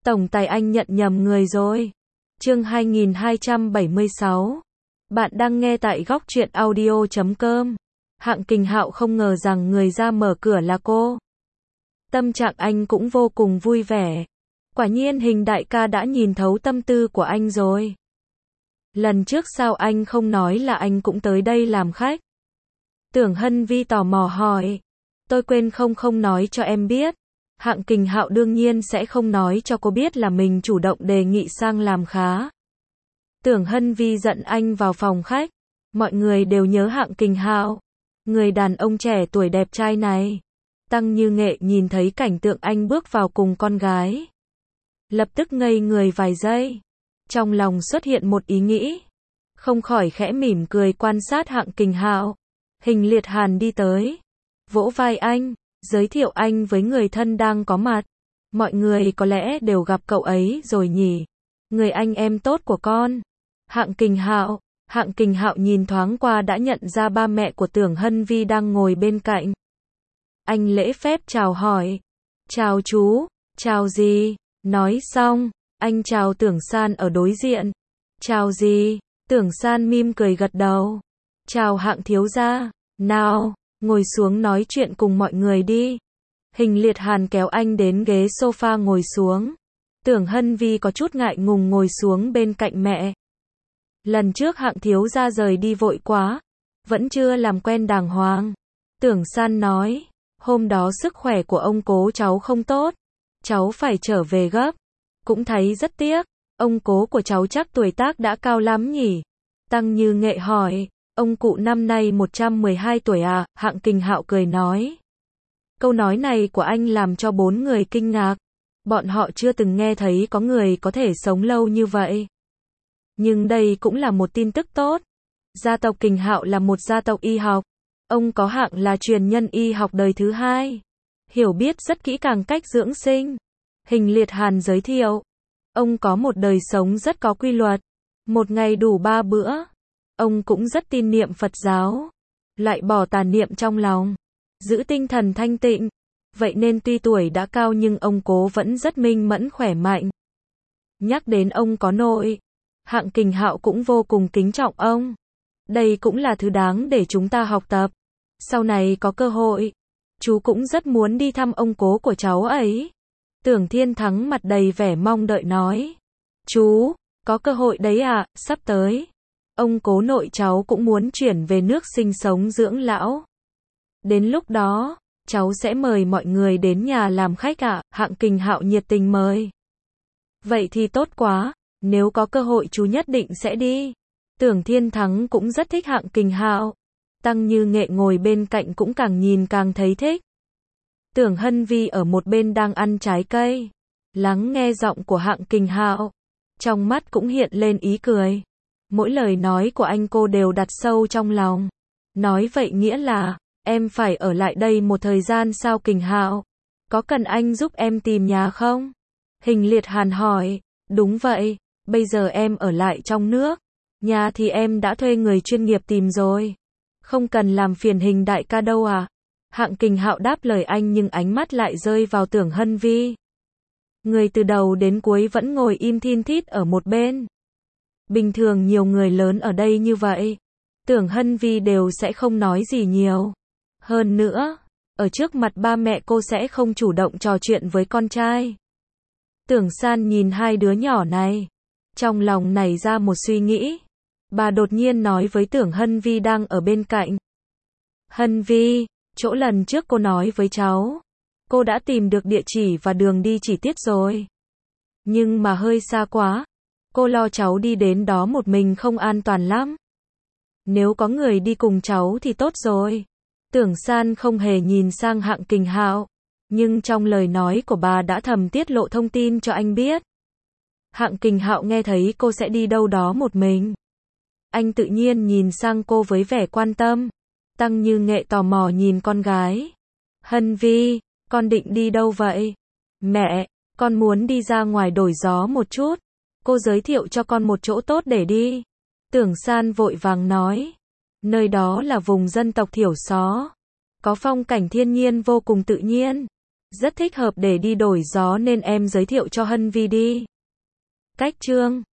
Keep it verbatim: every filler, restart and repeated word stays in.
Tổng tài anh nhận nhầm người rồi. Chương hai nghìn hai trăm bảy mươi sáu. Bạn đang nghe tại góc truyện audio chấm com. Hạng Kình Hạo không ngờ rằng người ra mở cửa là cô. Tâm trạng anh cũng vô cùng vui vẻ. Quả nhiên Hình đại ca đã nhìn thấu tâm tư của anh rồi. Lần trước sao anh không nói là anh cũng tới đây làm khách? Tưởng Hân Vi tò mò hỏi. Tôi quên không không nói cho em biết. Hạng Kình Hạo đương nhiên sẽ không nói cho cô biết là mình chủ động đề nghị sang làm khá. Tưởng Hân Vi dẫn anh vào phòng khách. Mọi người đều nhớ Hạng Kình Hạo. Người đàn ông trẻ tuổi đẹp trai này. Tăng Như Nghệ nhìn thấy cảnh tượng anh bước vào cùng con gái. Lập tức ngây người vài giây. Trong lòng xuất hiện một ý nghĩ. Không khỏi khẽ mỉm cười quan sát Hạng Kình Hạo. Hình Liệt Hàn đi tới. Vỗ vai anh. Giới thiệu anh với người thân đang có mặt. Mọi người có lẽ đều gặp cậu ấy rồi nhỉ. Người anh em tốt của con. Hạng Kình Hạo. Hạng Kình Hạo nhìn thoáng qua đã nhận ra ba mẹ của Tưởng Hân Vi đang ngồi bên cạnh. Anh lễ phép chào hỏi. Chào chú. Chào gì? Nói xong, anh chào Tưởng San ở đối diện. Chào gì? Tưởng San mỉm cười gật đầu. Chào Hạng thiếu gia. Nào, ngồi xuống nói chuyện cùng mọi người đi. Hình Liệt Hàn kéo anh đến ghế sofa ngồi xuống. Tưởng Hân Vi có chút ngại ngùng ngồi xuống bên cạnh mẹ. Lần trước Hạng thiếu gia rời đi vội quá, vẫn chưa làm quen đàng hoàng. Tưởng San nói, hôm đó sức khỏe của ông cố cháu không tốt, cháu phải trở về gấp. Cũng thấy rất tiếc, ông cố của cháu chắc tuổi tác đã cao lắm nhỉ? Tăng Như Nghệ hỏi, ông cụ năm nay một trăm mười hai tuổi à? Hạng Kình Hạo cười nói. Câu nói này của anh làm cho bốn người kinh ngạc. Bọn họ chưa từng nghe thấy có người có thể sống lâu như vậy. Nhưng đây cũng là một tin tức tốt. Gia tộc Kình Hạo là một gia tộc y học. Ông có Hạng là truyền nhân y học đời thứ hai. Hiểu biết rất kỹ càng cách dưỡng sinh. Hình Liệt Hàn giới thiệu. Ông có một đời sống rất có quy luật. Một ngày đủ ba bữa. Ông cũng rất tin niệm Phật giáo. Lại bỏ tà niệm trong lòng. Giữ tinh thần thanh tịnh. Vậy nên tuy tuổi đã cao nhưng ông cố vẫn rất minh mẫn khỏe mạnh. Nhắc đến ông có nội. Hạng Kình Hạo cũng vô cùng kính trọng ông. Đây cũng là thứ đáng để chúng ta học tập. Sau này có cơ hội, chú cũng rất muốn đi thăm ông cố của cháu ấy. Tưởng Thiên Thắng mặt đầy vẻ mong đợi nói. Chú, có cơ hội đấy à, sắp tới. Ông cố nội cháu cũng muốn chuyển về nước sinh sống dưỡng lão. Đến lúc đó, cháu sẽ mời mọi người đến nhà làm khách ạ. Hạng Kình Hạo nhiệt tình mời. Vậy thì tốt quá. Nếu có cơ hội chú nhất định sẽ đi. Tưởng Thiên Thắng cũng rất thích Hạng Kình Hạo. Tăng Như Nghệ ngồi bên cạnh cũng càng nhìn càng thấy thích. Tưởng Hân Vi ở một bên đang ăn trái cây. Lắng nghe giọng của Hạng Kình Hạo. Trong mắt cũng hiện lên ý cười. Mỗi lời nói của anh cô đều đặt sâu trong lòng. Nói vậy nghĩa là, em phải ở lại đây một thời gian sao Kình Hạo? Có cần anh giúp em tìm nhà không? Hình Liệt Hàn hỏi. Đúng vậy. Bây giờ em ở lại trong nước. Nhà thì em đã thuê người chuyên nghiệp tìm rồi. Không cần làm phiền Hình đại ca đâu à? Hạng Kình Hạo đáp lời anh nhưng ánh mắt lại rơi vào Tưởng Hân Vi. Người từ đầu đến cuối vẫn ngồi im thin thít ở một bên. Bình thường nhiều người lớn ở đây như vậy. Tưởng Hân Vi đều sẽ không nói gì nhiều. Hơn nữa, ở trước mặt ba mẹ cô sẽ không chủ động trò chuyện với con trai. Tưởng San nhìn hai đứa nhỏ này. Trong lòng nảy ra một suy nghĩ. Bà đột nhiên nói với Tưởng Hân Vi đang ở bên cạnh. Hân Vi, chỗ lần trước cô nói với cháu. Cô đã tìm được địa chỉ và đường đi chi tiết rồi. Nhưng mà hơi xa quá. Cô lo cháu đi đến đó một mình không an toàn lắm. Nếu có người đi cùng cháu thì tốt rồi. Tưởng San không hề nhìn sang Hạng Kình Hạo. Nhưng trong lời nói của bà đã thầm tiết lộ thông tin cho anh biết. Hạng Kình Hạo nghe thấy cô sẽ đi đâu đó một mình. Anh tự nhiên nhìn sang cô với vẻ quan tâm. Tăng Như Nghệ tò mò nhìn con gái. Hân Vi, con định đi đâu vậy? Mẹ, con muốn đi ra ngoài đổi gió một chút. Cô giới thiệu cho con một chỗ tốt để đi. Tưởng San vội vàng nói. Nơi đó là vùng dân tộc thiểu số. Có phong cảnh thiên nhiên vô cùng tự nhiên. Rất thích hợp để đi đổi gió nên em giới thiệu cho Hân Vi đi. Cách chương